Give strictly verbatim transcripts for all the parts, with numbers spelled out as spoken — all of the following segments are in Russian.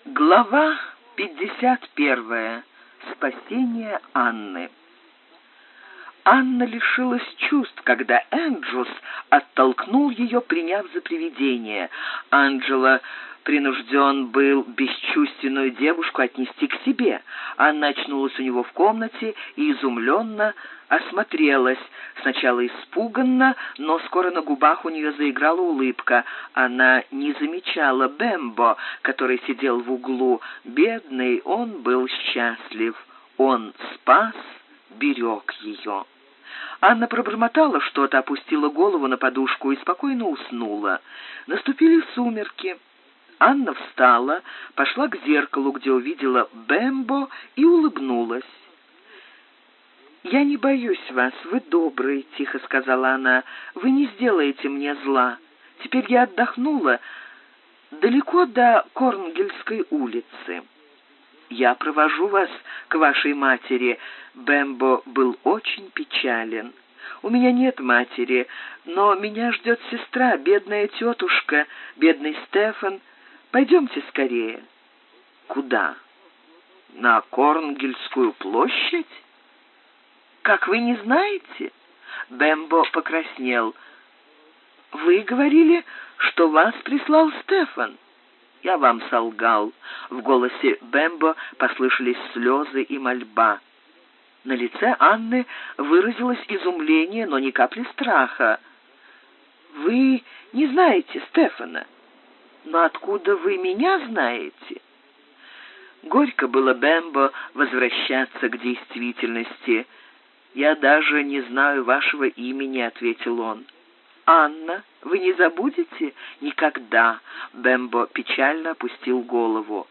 Глава пятьдесят первая. Спасение Анны. Анна лишилась чувств, когда Энджус оттолкнул ее, приняв за привидение. Анджело принужден был бесчувственную девушку отнести к себе. Анна очнулась у него в комнате и изумленно осмотрелась. Сначала испуганно, но скоро на губах у нее заиграла улыбка. Она не замечала Бембо, который сидел в углу. Бедный, он был счастлив. Он спас, берег ее. Анна пробормотала что-то, опустила голову на подушку и спокойно уснула. Наступили сумерки. Анна встала, пошла к зеркалу, где увидела Бембо, и улыбнулась. «Я не боюсь вас, вы добрый», — тихо сказала она. «Вы не сделаете мне зла. Теперь я отдохнула далеко до Корнгельской улицы. Я провожу вас к вашей матери». Бембо был очень печален. «У меня нет матери, но меня ждет сестра, бедная тетушка, бедный Стефан. Пойдемте скорее». «Куда? На Корнгельскую площадь? Как, вы не знаете?» Бембо покраснел. «Вы говорили, что вас прислал Стефан». «Я вам солгал». В голосе Бембо послышались слезы и мольба. На лице Анны выразилось изумление, но ни капли страха. «Вы не знаете Стефана? Но откуда вы меня знаете?» Горько было Бембо возвращаться к действительности. «Я даже не знаю вашего имени», — ответил он. «Анна, вы не забудете?» «Никогда», — Бембо печально опустил голову.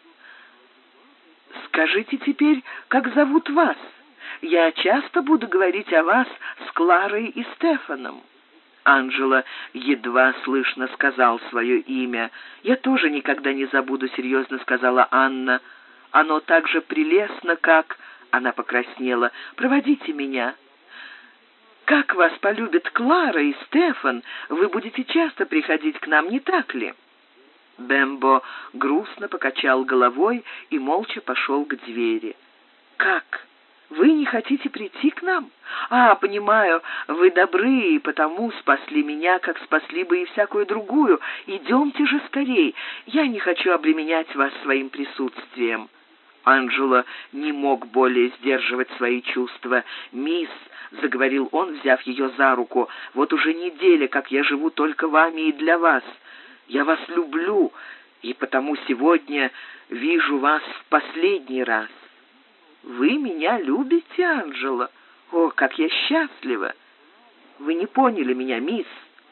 «Скажите теперь, как зовут вас? Я часто буду говорить о вас с Кларой и Стефаном». Анджело едва слышно сказал свое имя. «Я тоже никогда не забуду», — серьезно сказала Анна. «Оно так же прелестно, как...» Она покраснела. «Проводите меня». «Как вас полюбят Клара и Стефан, вы будете часто приходить к нам, не так ли?» Бембо грустно покачал головой и молча пошел к двери. «Как? Вы не хотите прийти к нам? А, понимаю, вы добры и потому спасли меня, как спасли бы и всякую другую. Идемте же скорей, я не хочу обременять вас своим присутствием». Анджело не мог более сдерживать свои чувства. «Мисс», — заговорил он, взяв ее за руку, — «вот уже неделя, как я живу только вами и для вас. Я вас люблю, и потому сегодня вижу вас в последний раз». «Вы меня любите, Анджело? О, как я счастлива!» «Вы не поняли меня, мисс.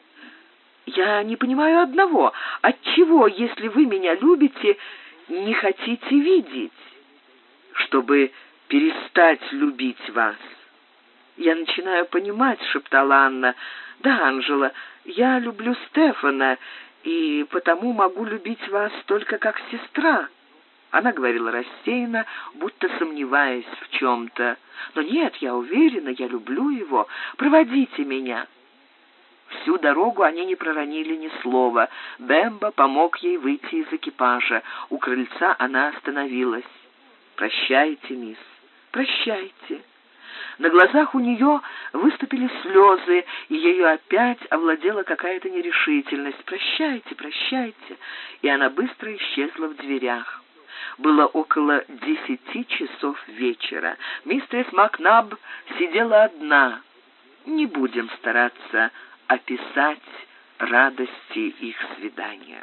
Я не понимаю одного. Отчего, если вы меня любите, не хотите видеть?» «Чтобы перестать любить вас». «Я начинаю понимать», — шептала Анна. «Да, Анджело, я люблю Стефана, и потому могу любить вас только как сестра». Она говорила рассеянно, будто сомневаясь в чем-то. «Но нет, я уверена, я люблю его. Проводите меня». Всю дорогу они не проронили ни слова. Бембо помог ей выйти из экипажа. У крыльца она остановилась. «Прощайте, мисс, прощайте». На глазах у нее выступили слезы, и ею опять овладела какая-то нерешительность. «Прощайте, прощайте». И она быстро исчезла в дверях. Было около десяти часов вечера. Мистерис Макнаб сидела одна. Не будем стараться описать радости их свидания.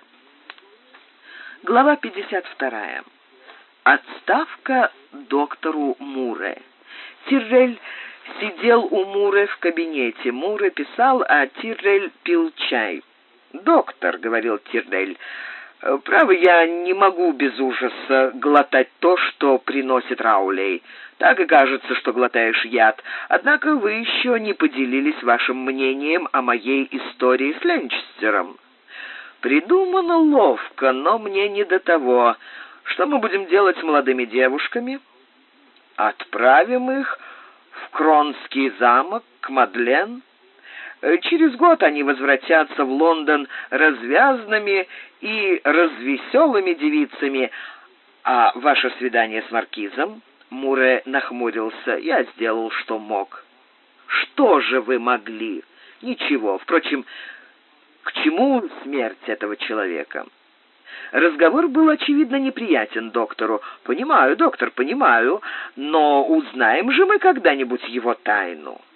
Глава пятьдесят вторая. Отставка доктору Муре. Тиррель сидел у Муре в кабинете. Муре писал, а Тиррель пил чай. «Доктор», — говорил Тиррель, — «право, я не могу без ужаса глотать то, что приносит Раулей. Так и кажется, что глотаешь яд. Однако вы еще не поделились вашим мнением о моей истории с Ленчестером. Придумано ловко, но мне не до того. Что мы будем делать с молодыми девушками? Отправим их в Кронский замок к Мадлен. Через год они возвратятся в Лондон развязными и развеселыми девицами, «А ваше свидание с маркизом?» Муре нахмурился. «Я сделал, что мог». «Что же вы могли?» «Ничего. Впрочем, к чему смерть этого человека?» Разговор был, очевидно, неприятен доктору. «Понимаю, доктор, понимаю, но узнаем же мы когда-нибудь его тайну».